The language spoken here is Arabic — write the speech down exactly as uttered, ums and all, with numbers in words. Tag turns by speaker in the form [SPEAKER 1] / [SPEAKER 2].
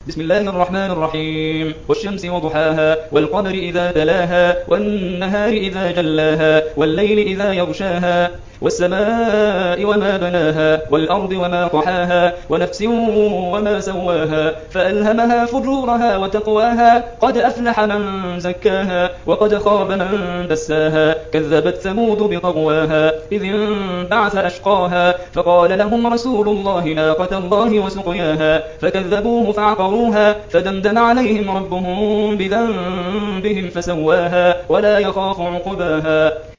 [SPEAKER 1] بسم الله الرحمن الرحيم والشمس وضحاها والقمر إذا تلاها والنهار إذا جلاها والليل إذا يغشاها والسماء وما بناها والأرض وما طحاها ونفس وما سواها فألهمها فجورها وتقواها قد أفلح من زكاها وقد خاب من دساها كذبت ثمود بطغواها إذ انبعث أشقاها فقال لهم رسول الله ناقة الله وسقياها فكذبوه فعقروها فدمدم عليهم ربهم بذنبهم فسواها ولا يخاف عقباها